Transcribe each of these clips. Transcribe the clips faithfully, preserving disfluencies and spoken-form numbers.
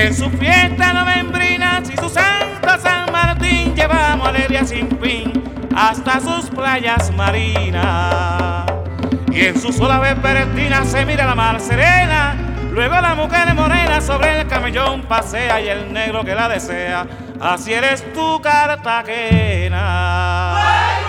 En su fiesta novembrina y su santo San Martín llevamos alegría sin fin hasta sus playas marinas. Y en su sola vespertina se mira la mar serena. Luego la mujer morena sobre el camellón pasea y el negro que la desea. Así eres tú, Cartagena.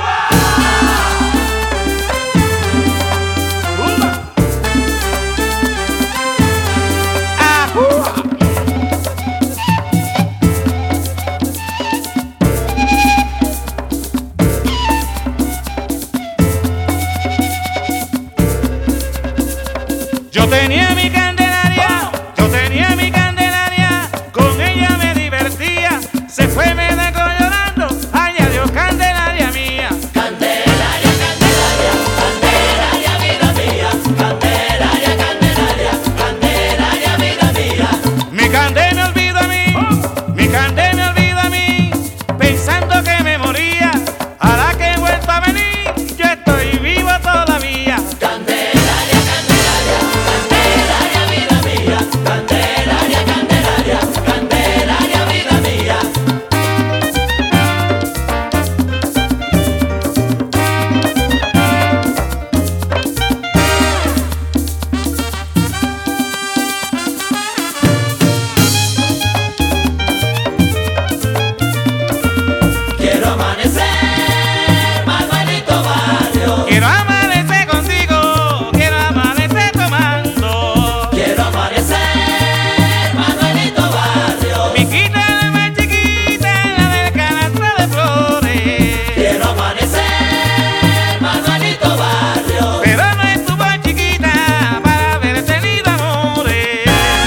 Yo tenía mi Candelaria, yo tenía mi Candelaria, con ella me divertía, se fue me dejó llorando, ay adiós Candelaria mía. Candelaria, Candelaria, Candelaria, vida mía, Candelaria, Candelaria, Candelaria, vida mía. Mi Candé me olvidó a mí, mi Candé me olvidó a mí, pensando que me moría, ahora que he vuelto a venir, yo estoy vivo todavía. Candelaria, Candelaria, Candelaria, vida mía, Candelaria, Candelaria, Candelaria, vida mía. Quiero amanecer, Manuelito Barrio. Quiero amanecer contigo, quiero amanecer tomando. Quiero amanecer, Manuelito Barrio. Mi quita la más chiquita, la del canasto de flores. Quiero amanecer, Manuelito Barrio. Pero no estuvo chiquita para haber tenido amores.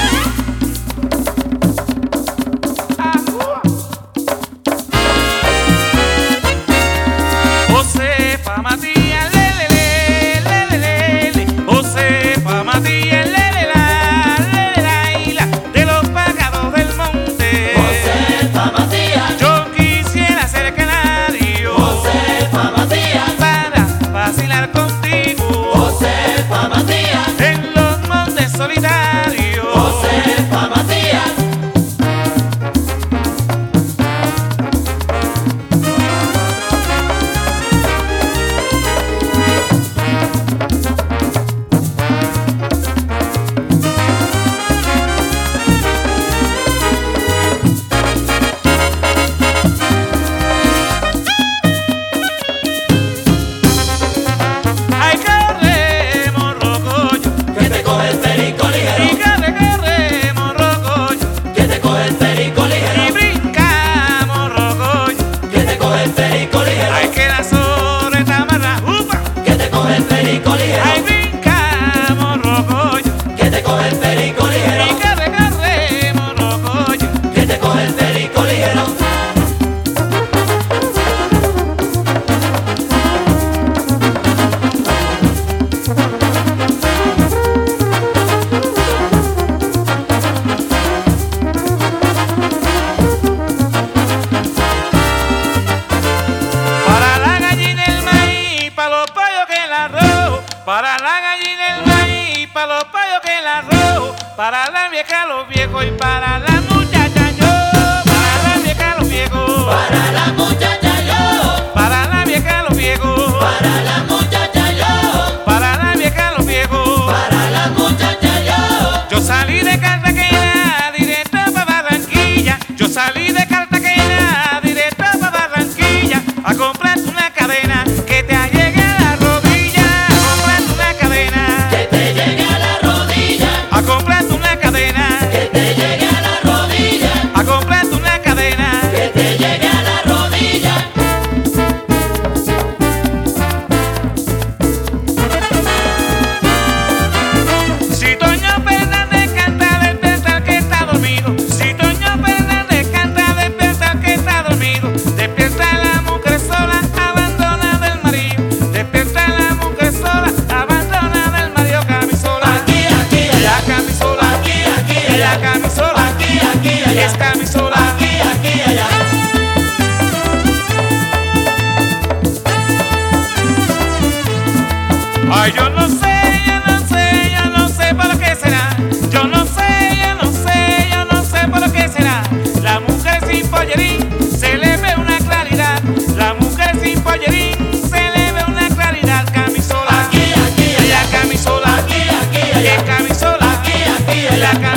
Josefa Matías, lele, lele, lele, lele. Josefa Matías, lele, la, lele, la, y la, de los pájaros del monte. Josefa Matías, Yo quisiera ser canario Josefa Matías, para vacilar contigo Josefa Matías, en los montes solitarios. Josefa Matías. Ay, corre, morrocoyo, Que te coge el perico y ligero, corre, corre, morrocoyo, que te coge el perico y ligero, brinca, morrocoyo. que te coge el perico ligero, Ay, que la zorra está amarrada, upa. que te coge el perico Ay, ligero, brinca, morrocoyo, que te coge el perico y ligero, corre, corre, morrocoyo. que te coge el perico ligero. Para la gallina el maíz, para los pollos que el arroz. Para la gallina el maíz, para los pollos que el arroz. Para la vieja los viejos y para la muchacha yo. Para la vieja los viejos. Para la muchacha yo, Para la vieja los viejos. para la muchacha yo, Para la vieja los viejos. para la muchacha yo. Yo salí de Cartagena directo para Barranquilla. Yo salí de Cartagena directo para Barranquilla a comprar una cadena que te llegue a la rodilla. A comprar una cadena. Que te llegue a la rodilla, A comprar una cadena. que te llegue a la rodilla, A comprar una cadena. que te llegue a la rodilla. Si Toño Fernández canta despierta al que está dormido. Si Toño Fernández canta despierta al que está dormido. Despierta la mujer sola abandonada del marido. Despierta la mujer sola abandonada del marido. Camisola, Aquí, aquí, ella allá, camisola, aquí, aquí, ella allá, camisola, aquí, aquí, allá, es camisola. aquí, aquí, allá. Ay, yo no sé, yo no sé, yo no sé por qué será. Yo no sé, yo no sé, yo no sé por la